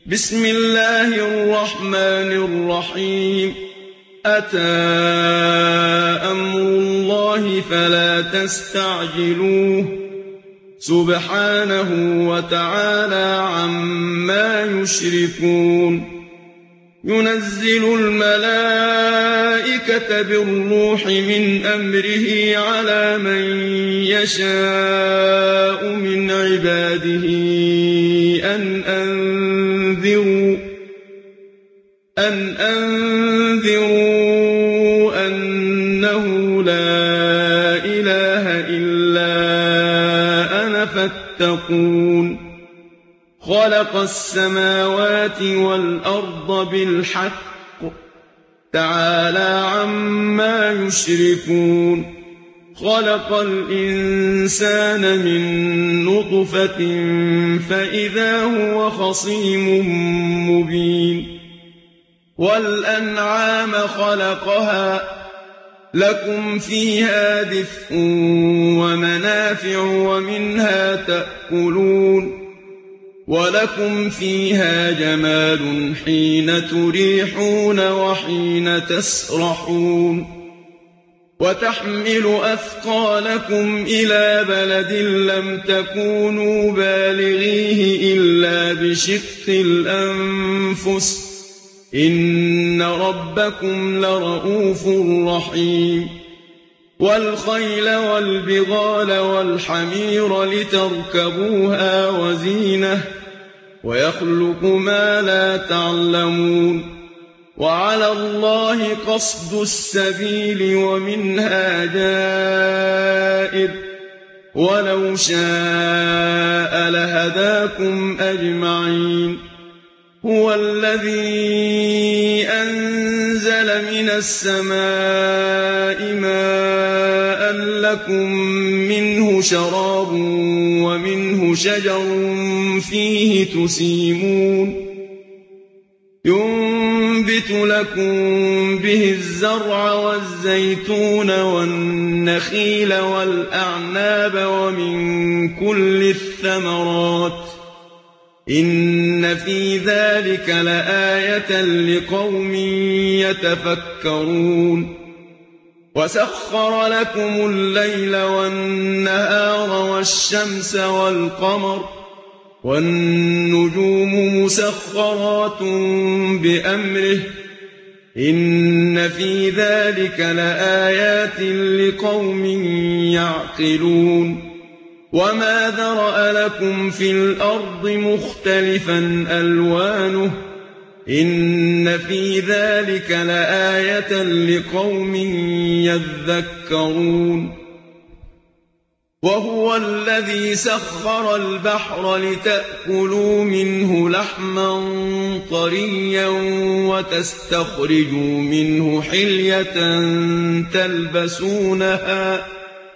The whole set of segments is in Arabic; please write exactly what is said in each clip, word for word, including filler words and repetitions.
بسم الله الرحمن الرحيم أتى أمر الله فلا تستعجلوه سبحانه وتعالى عما يشركون ينزل الملائكة بالروح من أمره على من يشاء من عباده أن أنذروا أن أنذروا أنه لا إله إلا أنا فاتقون خلق السماوات والأرض بالحق تعالى عما يشركون خلق الإنسان من نطفة فإذا هو خصيم مبين والأنعام خلقها لكم فيها دفء ومنافع ومنها تأكلون ولكم فيها جمال حين تريحون وحين تسرحون وتحمل أثقالكم إلى بلد لم تكونوا بالغيه إلا بشق الأنفس إن ربكم لرءوف رحيم والخيل والبغال والحمير لتركبوها وزينة ويخلق ما لا تعلمون وعلى الله قصد السبيل ومنها جائر ولو شاء لهداكم أجمعين هو الذي أنزل من السماء ماء لكم منه شراب ومنه شجر فيه تسيمون ينبت لكم به الزرع والزيتون والنخيل والأعناب ومن كل الثمرات إن في ذلك لآية لقوم يتفكرون وسخر لكم الليل والنهار والشمس والقمر والنجوم مسخرات بأمره إن في ذلك لآيات لقوم يعقلون وما ذرأ لكم في الأرض مختلفا ألوانه إن في ذلك لآية لقوم يذكرون وهو الذي سخر البحر لتأكلوا منه لحما طريا وتستخرجوا منه حلية تلبسونها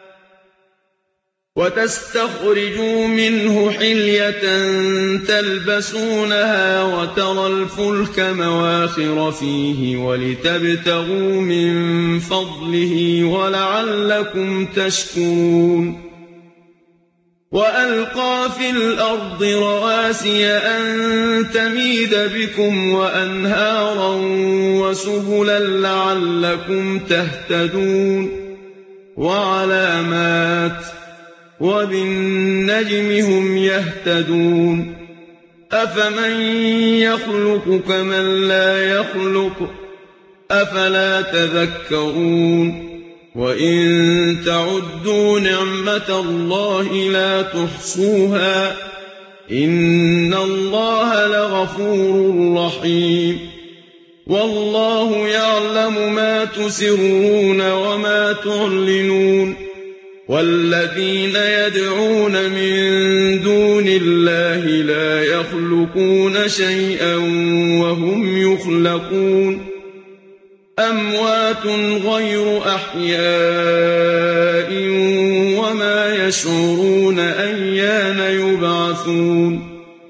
وتستخرجوا منه حلية تلبسونها وترى الفلك مواخر فيه ولتبتغوا من فضله ولعلكم تشكرون وألقى في الأرض رواسي أن تميد بكم وأنهارا وسبلا لعلكم تهتدون وعلامات وبالنجم هم يهتدون أفمن يخلق كمن لا يخلق أفلا تذكرون وإن تعدوا نعمة الله لا تحصوها إن الله لغفور رحيم والله يعلم ما تسرون وما تعلنون والذين يدعون من دون الله لا يخلقون شيئا وهم يخلقون أموات غير أحياء وما يشعرون أيان يبعثون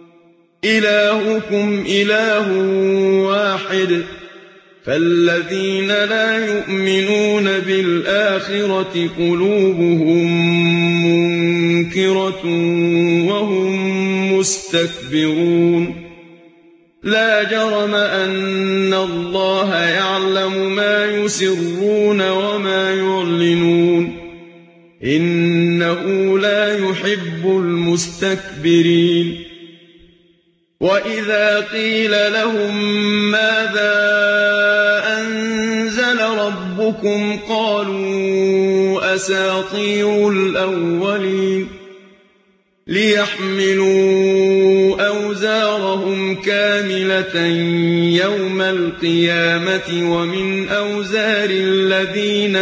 إلهكم إله واحد فالذين لا يؤمنون بالآخرة قلوبهم منكرة وهم مستكبرون لا جرم أن الله يعلم ما يسرون وما يعلنون إنه لا يحب المستكبرين وإذا قيل لهم ماذا أنزل ربكم قالوا أساطير الأولين ليحملوا أوزارهم كاملة يوم القيامة ومن أوزار الذين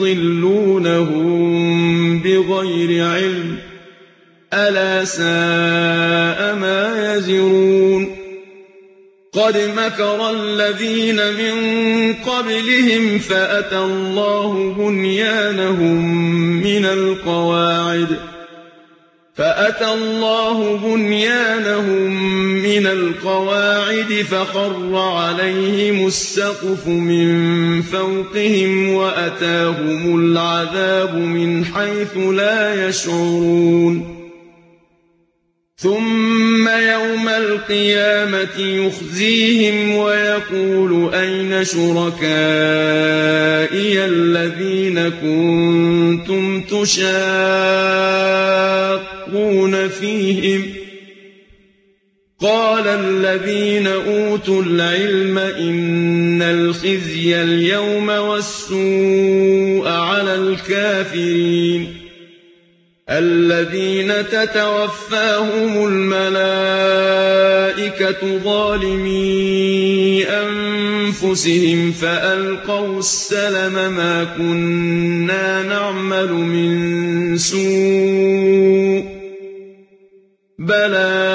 يضلونهم بغير علم ألا ساء ما يزرون قد مكر الذين من قبلهم فأتى الله بنيانهم من القواعد فأتى الله بنيانهم من القواعد فخر عليهم السقف من فوقهم وأتاهم العذاب من حيث لا يشعرون ثم يوم القيامة يخزيهم ويقول أين شركائي الذين كنتم تشاقون فيهم قال الذين أوتوا العلم إن الخزي اليوم والسوء على الكافرين الذين تتوفاهم الملائكة ظالمي أنفسهم فألقوا السلم ما كنا نعمل من سوء بلى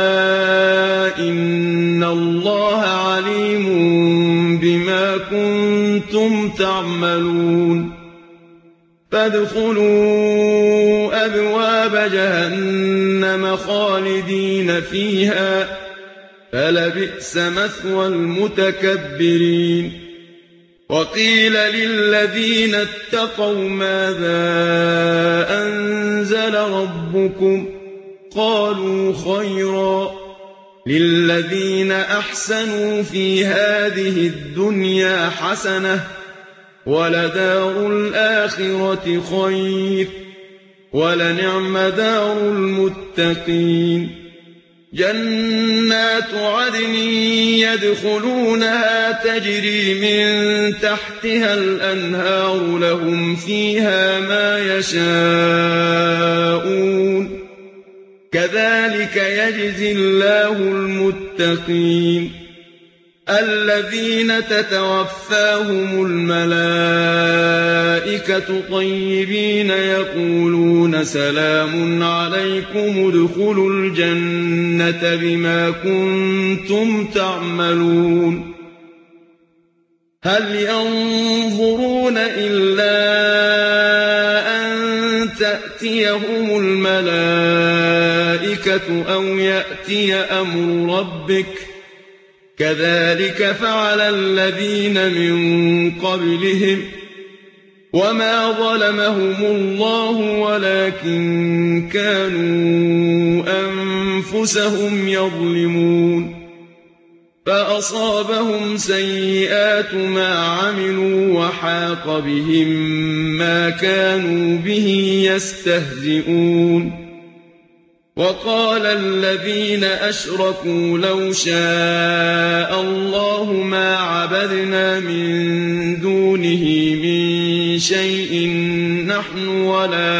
إن الله عليم بما كنتم تعملون فادخلوا أبواب جهنم خالدين فيها فلبئس مثوى المتكبرين وقيل للذين اتقوا ماذا أنزل ربكم قالوا خيرا للذين أحسنوا في هذه الدنيا حسنة ولدار الآخرة خير ولنعم دار المتقين جنات عدن يدخلونها تجري من تحتها الأنهار لهم فيها ما يشاءون كذلك يجزي الله المتقين الذين تتوفاهم الملائكة طيبين يقولون سلام عليكم ادخلوا الجنة بما كنتم تعملون هل ينظرون إلا أن تأتيهم الملائكة أو يأتي أمر ربك كذلك فعل الذين من قبلهم وما ظلمهم الله ولكن كانوا أنفسهم يظلمون فأصابهم سيئات ما عملوا وحاق بهم ما كانوا به يستهزئون وقال الذين أشركوا لو شاء الله ما عبدنا من دونه من شيء نحن ولا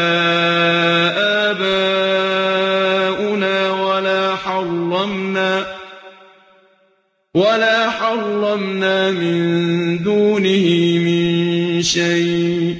آباؤنا ولا حرمنا ولا حرمنا من دونه من شيء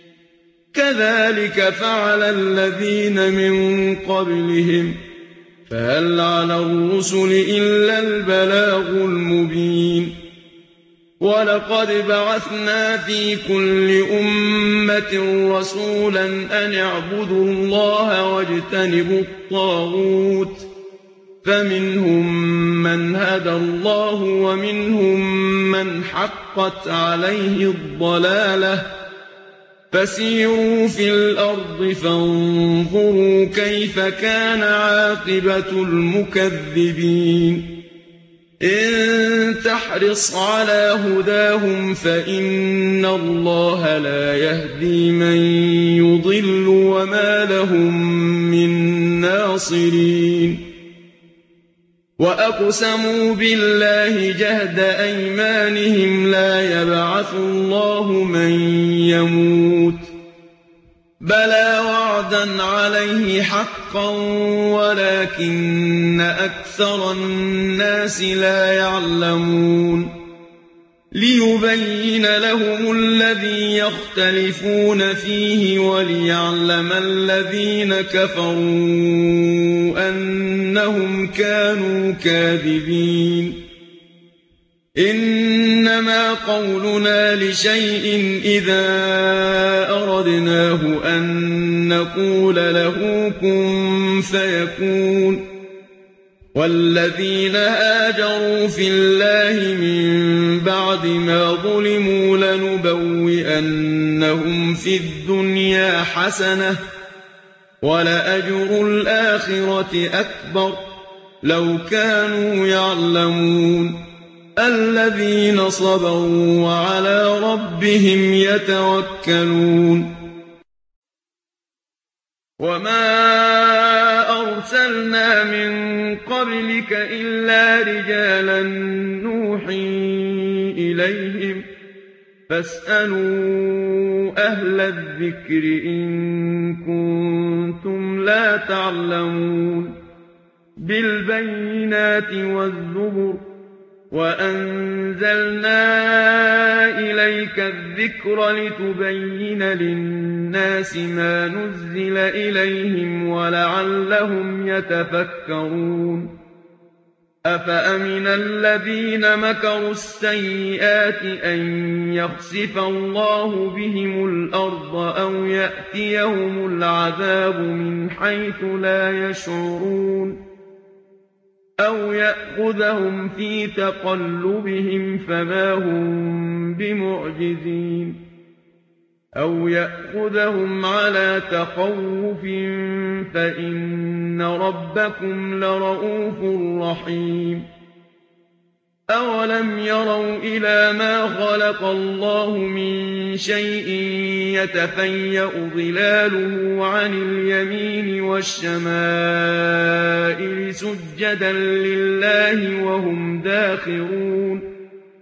كذلك فعل الذين من قبلهم فهل على الرسل إلا البلاغ المبين ولقد بعثنا في كل أمة رسولا أن اعبدوا الله واجتنبوا الطاغوت فمنهم من هدى الله ومنهم من حقت عليه الضلالة فسيروا في الأرض فانظروا كيف كان عاقبة المكذبين إن تحرص على هداهم فإن الله لا يهدي من يضل وما لهم من ناصرين وأقسموا بالله جهد أيمانهم لا يبعث الله من يموت بلى وعدا عليه حقا ولكن أكثر الناس لا يعلمون ليبين لهم الذي يختلفون فيه وليعلم الذين كفروا أنهم كانوا كاذبين إنما قولنا لشيء إذا أردناه أن نقول له كن فيكون والذين هاجروا في الله من بعد ما ظلموا لنبوئنهم في الدنيا حسنة ولأجر الآخرة أكبر لو كانوا يعلمون الذين صبروا وعلى ربهم يتوكلون وما أرسلنا من قبلك إلا رجالا نوحي إليهم فاسألوا أهل الذكر إن كنتم لا تعلمون بالبينات والزبر وأنزلنا إليك الذكر لتبين للناس ما نزل إليهم ولعلهم يتفكرون أفأمن الذين مكروا السيئات أن يخسف الله بهم الأرض أو يأتيهم العذاب من حيث لا يشعرون أو يأخذهم في تقلبهم فما هم بمعجزين أو يأخذهم على تخوف فإن ربكم لرءوف رحيم أولم يروا إلى ما خلق الله من شيء يتفيأ ظلاله عن اليمين والشمائل سجدا لله وهم داخرون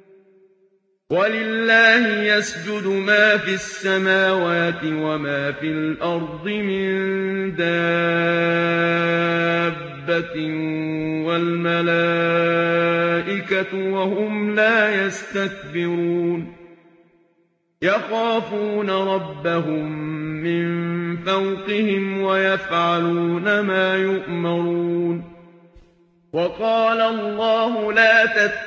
ولله يسجد ما في السماوات وما في الأرض من دابة والملائكة وهم لا يستكبرون يخافون ربهم من فوقهم ويفعلون ما يؤمرون وقال الله لا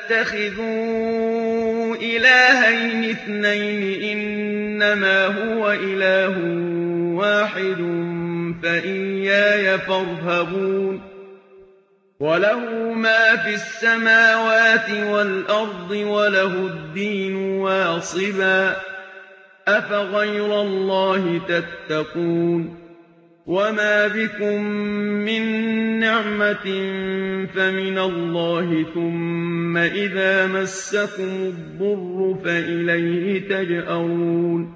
تتخذوا إلهين اثنين إنما هو إله واحد فإياي فارهبون وله ما في السماوات والأرض وله الدين واصبا أفغير الله تتقون وما بكم من نعمة فمن الله ثم إذا مسكم الضر فإليه تجأرون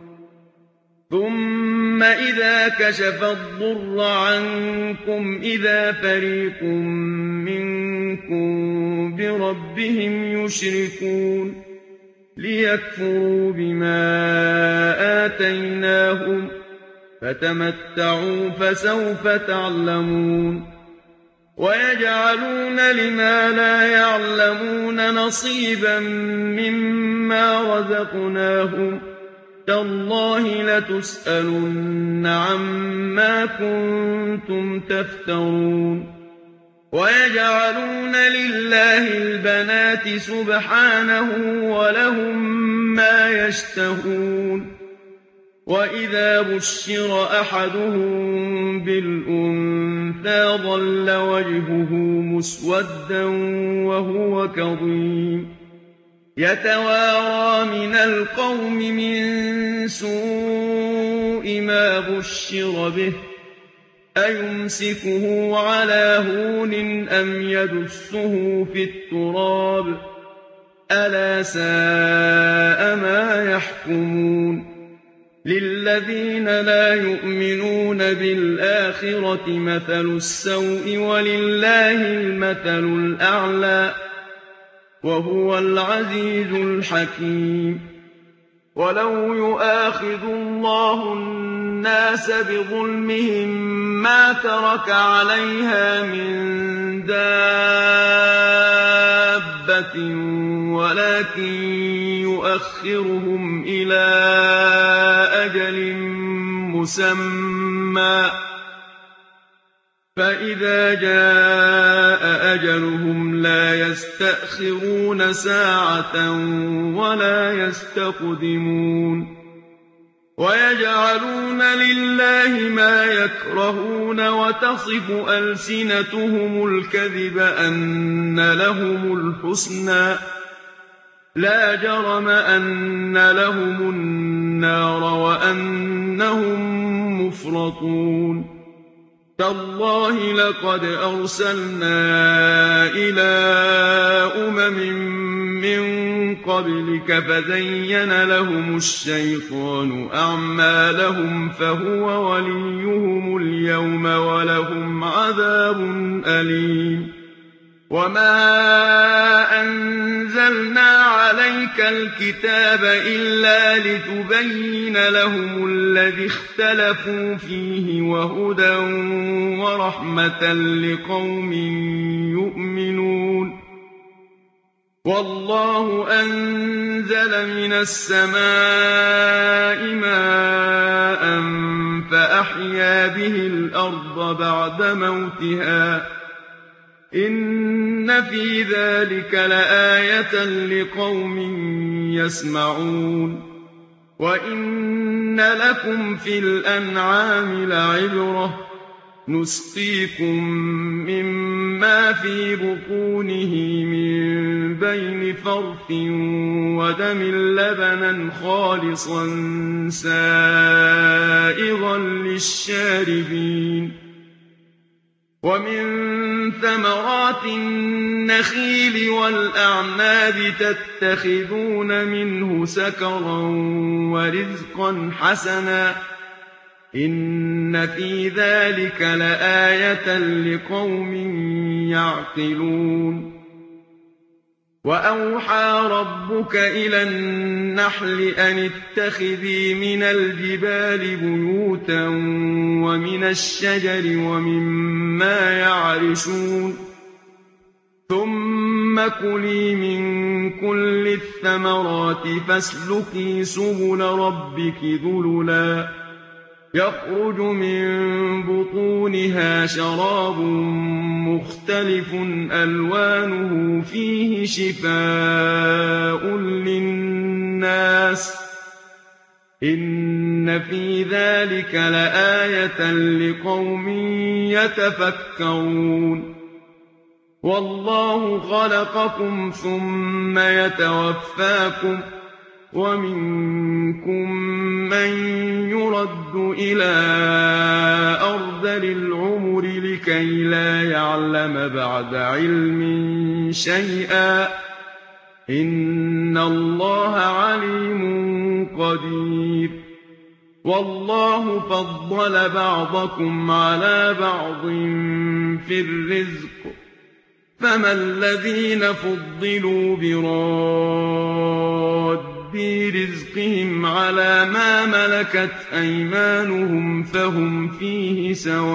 ثم إذا كشف الضر عنكم إذا فريق منكم بربهم يشركون ليكفروا بما آتيناهم فتمتعوا فسوف تعلمون ويجعلون لما لا يعلمون نصيبا مما رزقناهم تالله لتسألن عما كنتم تفترون ويجعلون لله البنات سبحانه ولهم ما يشتهون وإذا بشر أحدهم بالأنثى ظل وجهه مسودا وهو كظيم يتوارى من القوم من سوء ما بشر به أيمسكه على هون أم يدسه في التراب ألا ساء ما يحكمون للذين لا يؤمنون بالآخرة مثل السوء ولله المثل الأعلى وهو العزيز الحكيم ولو يؤاخذ الله الناس بظلمهم ما ترك عليها من دابة ولكن يؤخرهم إلى أجل مسمى فإذا جاء أجلهم لا يستأخرون ساعة ولا يستقدمون ويجعلون لله ما يكرهون وتصف ألسنتهم الكذب أن لهم الحسنى لا جرم أن لهم النار وأنهم مفرطون تالله لقد أرسلنا إلى أمم من قبلك فزين لهم الشيطان أعمالهم فهو وليهم اليوم ولهم عذاب أليم وما أنزلنا عليك الكتاب إلا لتبين لهم الذي اختلفوا فيه وهدى ورحمة لقوم يؤمنون والله أنزل من السماء ماء فأحيا به الأرض بعد موتها إن في ذلك لآية لقوم يسمعون وإن لكم في الأنعام لعبرة نسقيكم مما في بطونه من بين فرث ودم لبنا خالصا سائغا للشاربين ومن ثمرات النخيل والأعناب تتخذون منه سكرا ورزقا حسنا إن في ذلك لآية لقوم يعقلون وأوحى ربك إلى النحل أن اتخذي من الجبال بيوتا ومن الشجر ومما يعرشون ثم كلي من كل الثمرات فاسلكي سبل ربك ذللا يخرج من بطونها شراب مختلف ألوانه فيه شفاء للناس إن في ذلك لآية لقوم يتفكرون والله خلقكم ثم يتوفاكم ومنكم من يرد إلى أرذل العمر لكي لا يعلم بعد علم شيئا إن الله عليم قدير والله فضل بعضكم على بعض في الرزق فما الذين فضلوا براد برزقهم على ما ملكت أيمانهم فهم فيه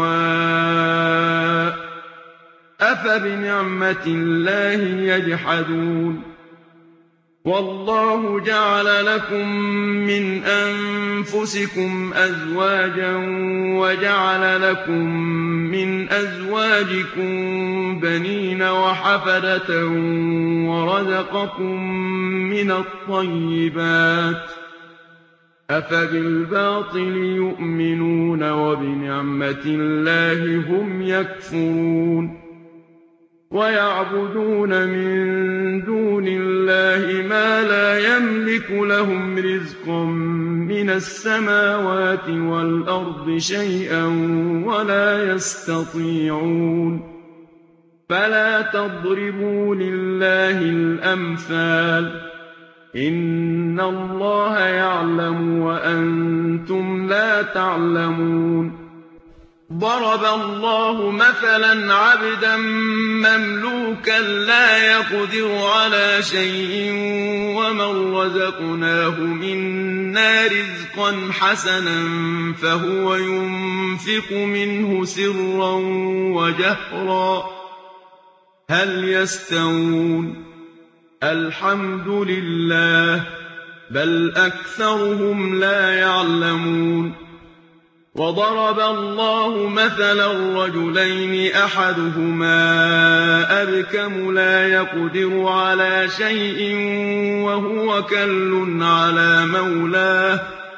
سواء أفبنعمة الله يجحدون والله جعل لكم من أنفسكم أزواجا وجعل لكم من أزواجكم بنين وحفدة ورزقكم من الطيبات أفبالباطل يؤمنون وبنعمة الله هم يكفرون ويعبدون من دون الله ما لا يملك لهم رزقا من السماوات والأرض شيئا ولا يستطيعون فلا تضربوا لله الأمثال إن الله يعلم وأنتم لا تعلمون ضرب الله مثلا عبدا مملوكا لا يقدر على شيء ومن رزقناه منا رزقا حسنا فهو ينفق منه سرا وجهرا هل يستوون الحمد لله بل أكثرهم لا يعلمون وضرب الله مثلا رجلين أحدهما أبكم لا يقدر على شيء وهو كل على مولاه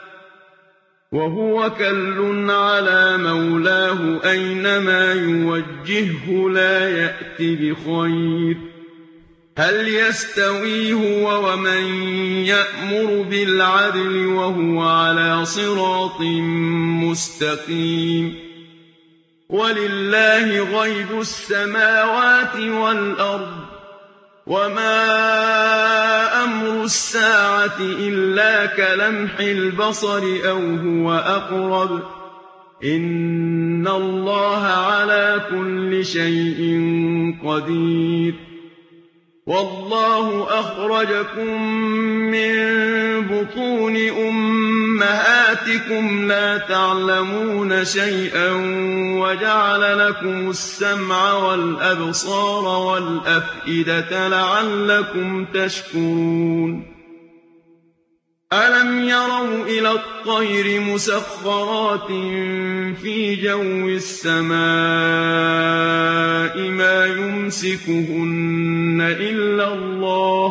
وهو كل على مولاه أينما يوجهه لا يأت بخير هل يستوي هو ومن يأمر بالعدل وهو على صراط مستقيم ولله غيب السماوات والأرض وما أمر الساعة إلا كلمح البصر أو هو أقرب إن الله على كل شيء قدير والله أخرجكم من بطون أمهاتكم لا تعلمون شيئا وجعل لكم السمع والأبصار والأفئدة لعلكم تشكرون ألم يروا إلى الطير مسخرات في جو السماء ما يمسكهن إلا الله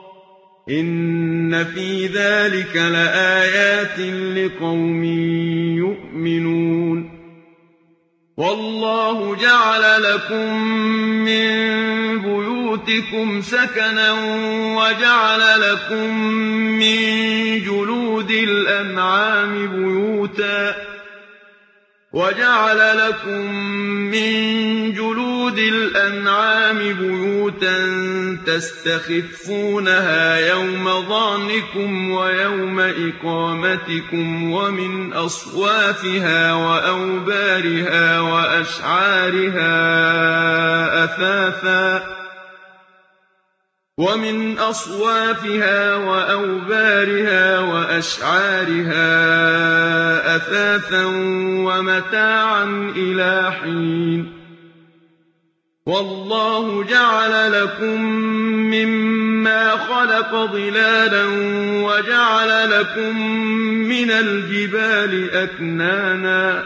إن في ذلك لآيات لقوم يؤمنون والله جعل لكم من بيوتكم سكنا وجعل لكم من جلود الأنعام بيوتا وجعل لكم من جلود الأنعام بيوتا تستخفونها يوم ظعنكم ويوم إقامتكم ومن أصوافها وأوبارها وأشعارها أثاثا ومن أصوافها وأوبارها وأشعارها أثاثا ومتاعا إلى حين والله جعل لكم مما خلق ظلالا وجعل لكم من الجبال أكنانا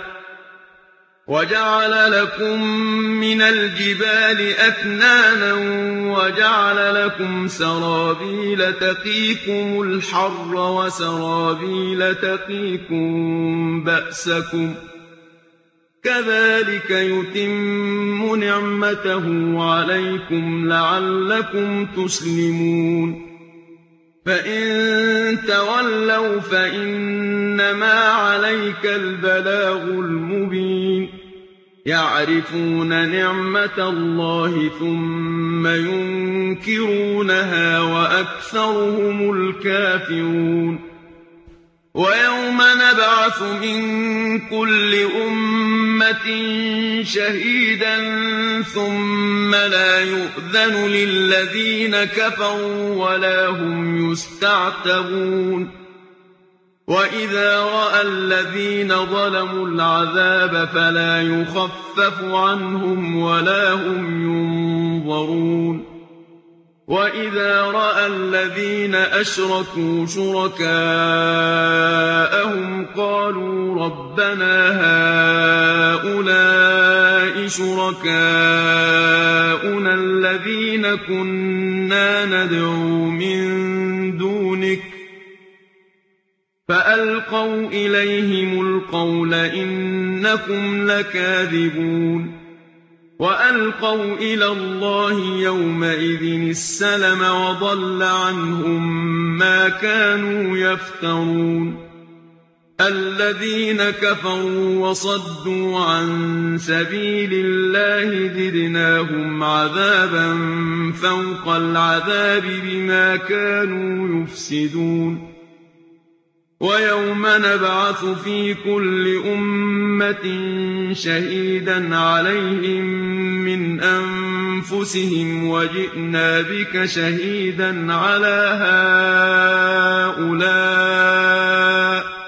وجعل لكم من الجبال أكنانا وجعل لكم سرابيل تقيكم الحر وسرابيل تقيكم بأسكم كذلك يتم نعمته عليكم لعلكم تسلمون فإن تولوا فإنما عليك البلاغ المبين يعرفون نعمة الله ثم ينكرونها وأكثرهم الكافرون ويوم نبعث من كل أمة شهيدا ثم لا يؤذن للذين كفروا ولا هم يستعتبون وإذا رأى الذين ظلموا العذاب فلا يخفف عنهم ولا هم ينظرون وإذا رأى الذين أشركوا شركاءهم قالوا ربنا هؤلاء شركاؤنا الذين كنا ندعو من دونك فألقوا إليهم القول إنكم لكاذبون وألقوا إلى الله يومئذ السلم وضل عنهم ما كانوا يفترون الذين كفروا وصدوا عن سبيل الله زدناهم عذابا فوق العذاب بما كانوا يفسدون ويوم نبعث في كل أمة شهيدا عليهم من أنفسهم وجئنا بك شهيدا على هؤلاء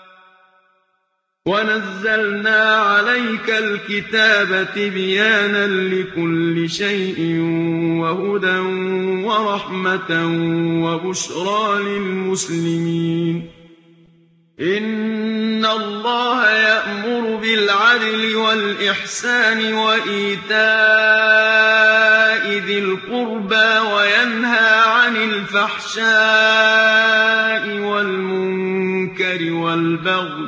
ونزلنا عليك الكتاب تبيانا لكل شيء وهدى ورحمة وبشرى للمسلمين إن الله يأمر بالعدل والإحسان وإيتاء ذي القربى وينهى عن الفحشاء والمنكر والبغي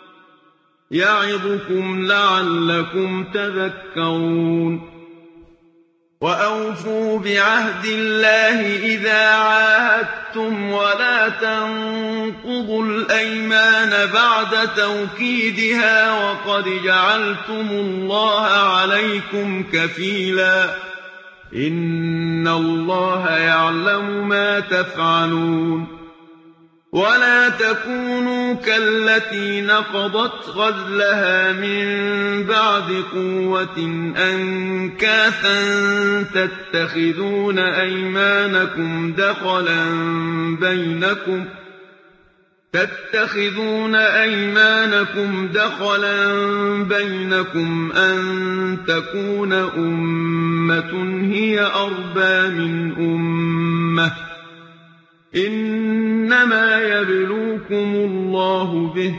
يعظكم لعلكم تذكرون وأوفوا بعهد الله إذا عاهدتم ولا تنقضوا الأيمان بعد توكيدها وقد جعلتم الله عليكم كفيلا إن الله يعلم ما تفعلون ولا تكونوا كالتي نقضت غزلها من بعد قوة أنكاثا تتخذون أيمانكم دخلا بينكم تتخذون أيمانكم دخلا بينكم أن تكون أمة هي أربى من أمة إنما يبلوكم الله به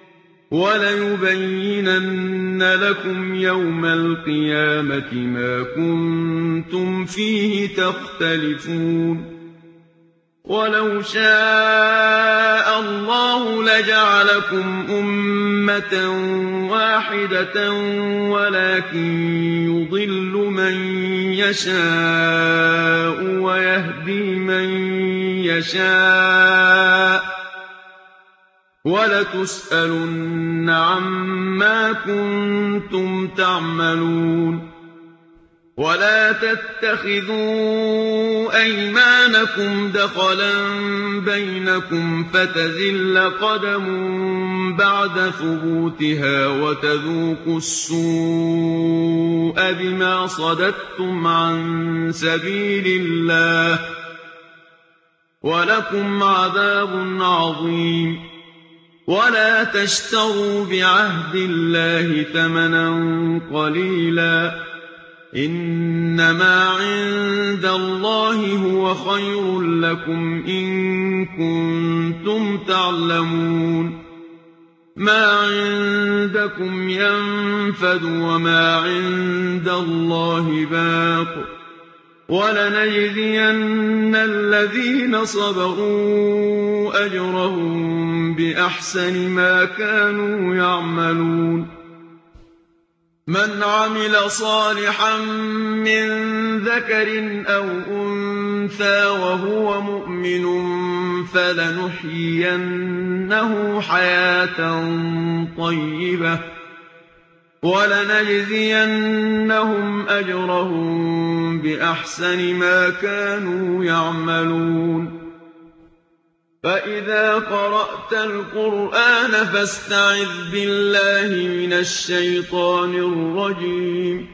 وليبينن لكم يوم القيامة ما كنتم فيه تختلفون ولو شاء الله لجعلكم أمة واحدة ولكن يضل من يشاء ويهدي من يشاء ولتسألن عما كنتم تعملون ولا تتخذوا أيمانكم دخلا بينكم فتزل قدم بعد ثبوتها وتذوقوا السوء بما صددتم عن سبيل الله ولكم عذاب عظيم ولا تشتروا بعهد الله ثمنا قليلا إنما عند الله هو خير لكم إن كنتم تعلمون ما عندكم ينفد وما عند الله باق ولنجزين الذين صبروا أجرهم بأحسن ما كانوا يعملون من عمل صالحا من ذكر أو أنثى وهو مؤمن فلنحيينه حياة طيبة ولنجزينهم أجرهم بأحسن ما كانوا يعملون فإذا قرأت القرآن فاستعذ بالله من الشيطان الرجيم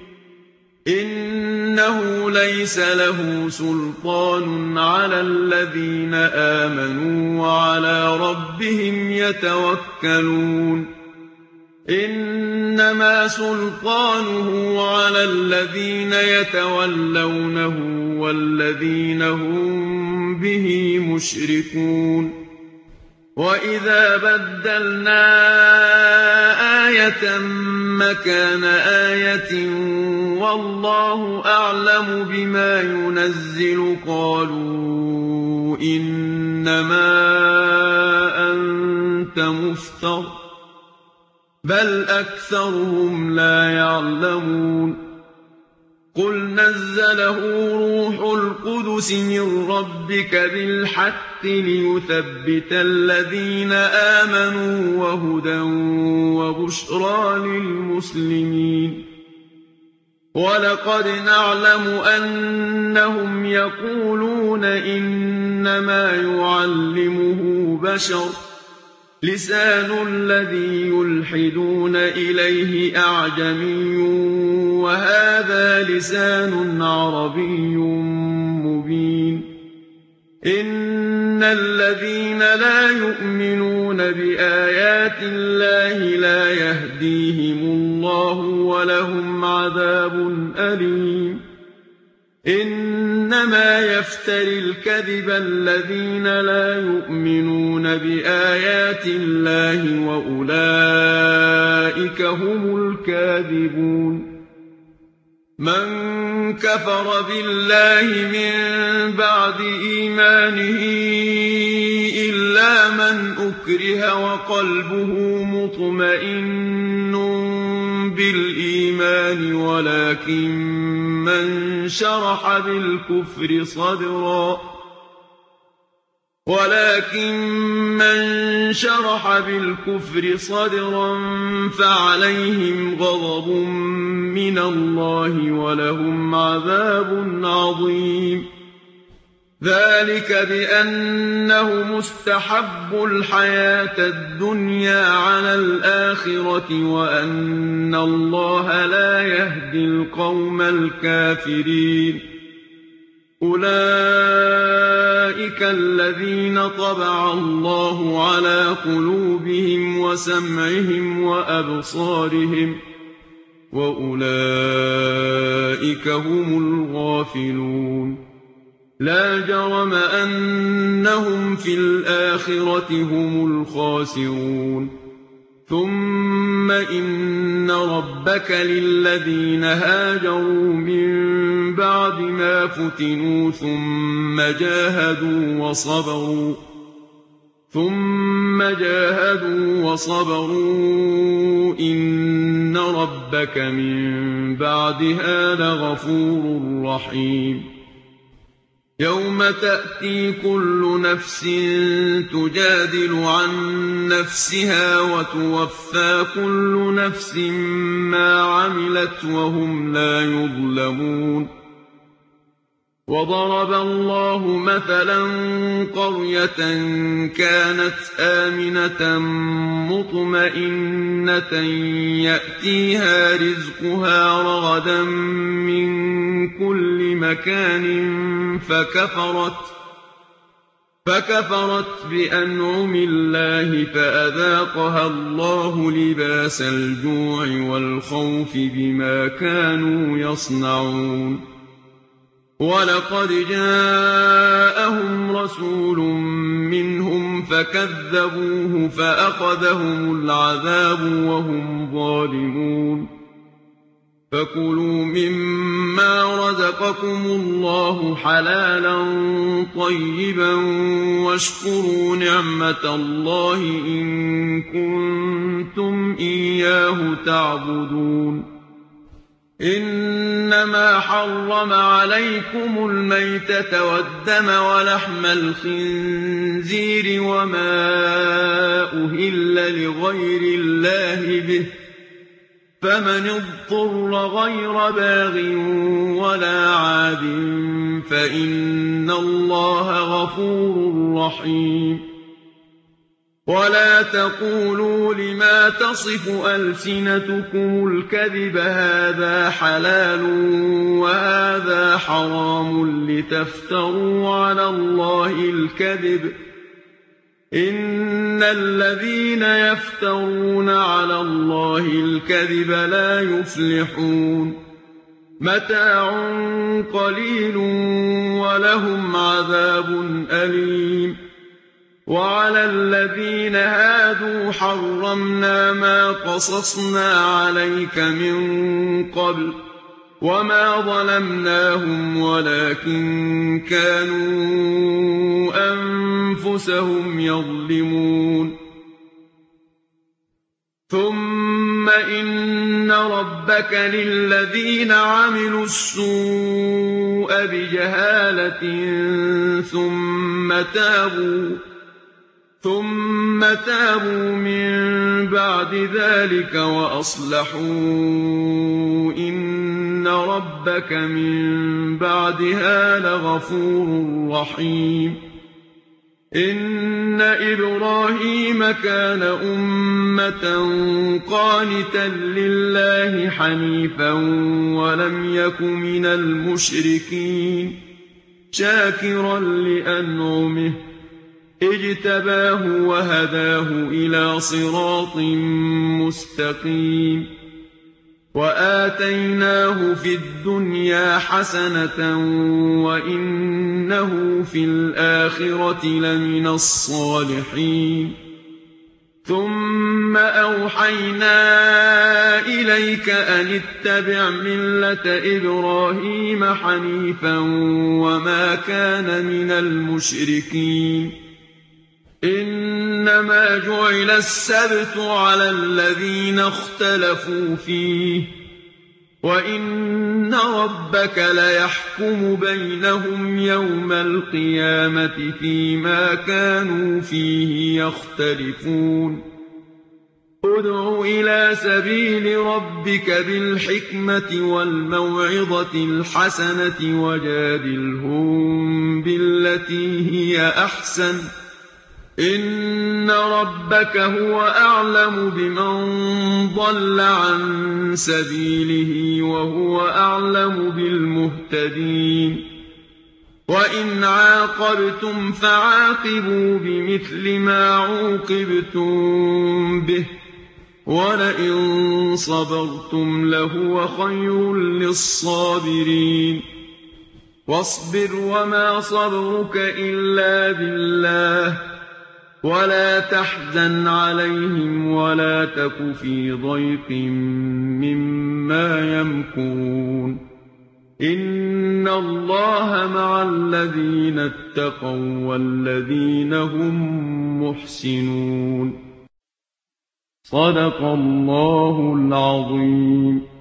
إنه ليس له سلطان على الذين آمنوا وعلى ربهم يتوكلون إنما سلطانه على الذين يتولونه والذين هم به مشركون وإذا بدلنا آية مكان آية والله أعلم بما ينزل قالوا إنما أنت مفتر بل أكثرهم لا يعلمون قُلْ نَزَّلَهُ رُوحُ الْقُدُسِ مِن رَّبِّكَ بِالْحَقِّ لِيُثَبِّتَ الَّذِينَ آمَنُوا وَهُدًى وَبُشْرَىٰ لِلْمُسْلِمِينَ وَلَقَدْ نَعْلَمُ أَنَّهُمْ يَقُولُونَ إِنَّمَا يُعَلِّمُهُ بَشَرٌ لِّسَانُ الَّذِي يُلْحِدُونَ إِلَيْهِ أَعْجَمِيٌّ وَهَٰذَا لِسَانٌ عَرَبِيٌّ مُّبِينٌ إِنَّ الَّذِينَ لَا يُؤْمِنُونَ بِآيَاتِ اللَّهِ لَا يَهْدِيهِمُ اللَّهُ وَلَهُمْ عَذَابٌ أَلِيمٌ إِنَّمَا يَفْتَرِي الْكَذِبَ الَّذِينَ لَا يُؤْمِنُونَ بِآيَاتِ اللَّهِ وَأُولَٰئِكَ هُمُ الْكَاذِبُونَ مَن كَفَرَ بِاللَّهِ مِن بَعْدِ إِيمَانِهِ إِلَّا مَنْ أُكْرِهَ وَقَلْبُهُ مُطْمَئِنٌّ بِالْإِيمَانِ وَلَٰكِن مَّن شَرَحَ بِالْكُفْرِ صَدْرًا ولكن من شرح بالكفر صدرا فعليهم غضب من الله ولهم عذاب عظيم ذلك بأنه مستحب الحياة الدنيا على الآخرة وأن الله لا يهدي القوم الكافرين أولئك الذين طبع الله على قلوبهم وسمعهم وأبصارهم وأولئك هم الغافلون لا جرم أنهم في الآخرة هم الخاسرون ثم إن ربك للذين هاجروا من بعد ما فتنوا ثم جاهدوا وصبروا ثم جاهدوا وصبروا إن ربك من بعدها لغفور رحيم يوم تأتي كل نفس تجادل عن نفسها وتوفى كل نفس ما عملت وهم لا يظلمون وضرب الله مثلا قرية كانت آمنة مطمئنة يأتيها رزقها رغدا من كل مكان فكفرت فكفرت بأنعم الله فأذاقها الله لباس الجوع والخوف بما كانوا يصنعون ولقد جاءهم رسول منهم فكذبوه فأخذهم العذاب وهم ظالمون فكلوا مما رزقكم الله حلالا طيبا واشكروا نعمة الله إن كنتم إياه تعبدون إنما حرم عليكم الميتة والدم ولحم الخنزير وما أهل لغير الله به فمن اضطر غير باغ ولا عاد فإن الله غفور رحيم ولا تقولوا لما تصف ألسنتكم الكذب هذا حلال وهذا حرام لتفتروا على الله الكذب إن الذين يفترون على الله الكذب لا يفلحون متاع قليل ولهم عذاب أليم وعلى الذين هادوا حرمنا ما قصصنا عليك من قبل وما ظلمناهم ولكن كانوا أنفسهم يظلمون ثم إِنَّ رَبَّكَ لِلَّذِينَ عَمِلُوا السُّوءَ بِجَهَالَةٍ ثُمَّ تَابُوا ثُمَّ تَابُوا مِن بَعْدِ ذَلِكَ وَأَصْلَحُوا إِنَّ رَبَّكَ مِن بَعْدِهَا لَغَفُورٌ رَّحِيمٌ إِنَّ إِبْرَاهِيمَ كَانَ أُمَّةً قَانِتًا لِّلَّهِ حَنِيفًا وَلَمْ يَكُ مِنَ الْمُشْرِكِينَ شَاكِرًا لِّأَنْعُمِهِ اجْتَبَاهُ وَهَدَاهُ إِلَىٰ صِرَاطٍ مُّسْتَقِيمٍ وَآتَيْنَاهُ فِي الدُّنْيَا حَسَنَةً وَإِنَّهُ فِي الْآخِرَةِ لَمِنَ الصَّالِحِينَ ثُمَّ أَوْحَيْنَا إِلَيْكَ أَنِ اتَّبِعْ مِلَّةَ إِبْرَاهِيمَ حَنِيفًا وَمَا كَانَ مِنَ الْمُشْرِكِينَ إِنَّمَا جُعِلَ السَّبْتُ عَلَى الَّذِينَ اخْتَلَفُوا فِيهِ وَإِنَّ رَبَّكَ لَيَحْكُمُ بَيْنَهُمْ يَوْمَ الْقِيَامَةِ فِيمَا كَانُوا فِيهِ يَخْتَلِفُونَ ادْعُ إِلَىٰ سَبِيلِ رَبِّكَ بِالْحِكْمَةِ وَالْمَوْعِظَةِ الْحَسَنَةِ وَجَادِلْهُم بِالَّتِي هِيَ أَحْسَنُ ۚ إِنَّ رَبَّكَ هُوَ أَعْلَمُ بِمَن ضَلَّ عَن سَبِيلِهِ وَهُوَ أَعْلَمُ بِالْمُهْتَدِينَ وَإِنْ عَاقَبْتُمْ فَعَاقِبُوا بِمِثْلِ مَا عُوقِبْتُم بِهِ ۖ وَلَئِن صَبَرْتُمْ لَهُوَ خَيْرٌ لِّلصَّابِرِينَ وَاصْبِرْ وَمَا صَبْرُكَ إِلَّا بِاللَّهِ وَلَا تَحْزَنْ عَلَيْهِمْ وَلَا تَكُ فِي ضَيْقٍ مِّمَّا يَمْكُرُونَ إِنَّ اللَّهَ مَعَ الَّذِينَ اتَّقَوا وَّالَّذِينَ هُم مُّحْسِنُونَ صدق الله العظيم.